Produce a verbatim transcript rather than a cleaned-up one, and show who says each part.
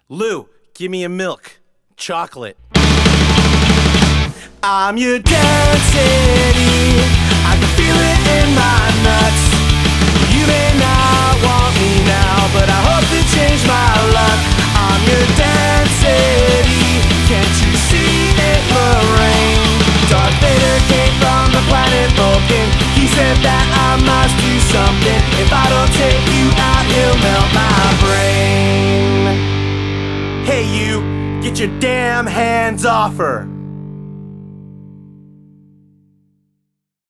Speaker 1: Lou, give me a milk. Chocolate.
Speaker 2: I'm your density, I can feel it in my nuts. You may not want me now, but I hope to change my luck. I'm your density, can't you see it, Lorraine? Darth Vader came from the planet Vulcan. He said that I must do something. If I don't take you out, he'll melt my brain.
Speaker 1: Hey you, get your damn hands off her.